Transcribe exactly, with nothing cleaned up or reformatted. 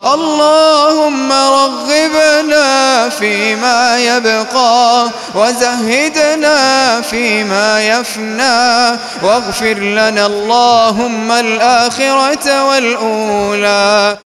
اللهم رغبنا فيما يبقى وزهدنا فيما يفنى، واغفر لنا اللهم الآخرة والأولى.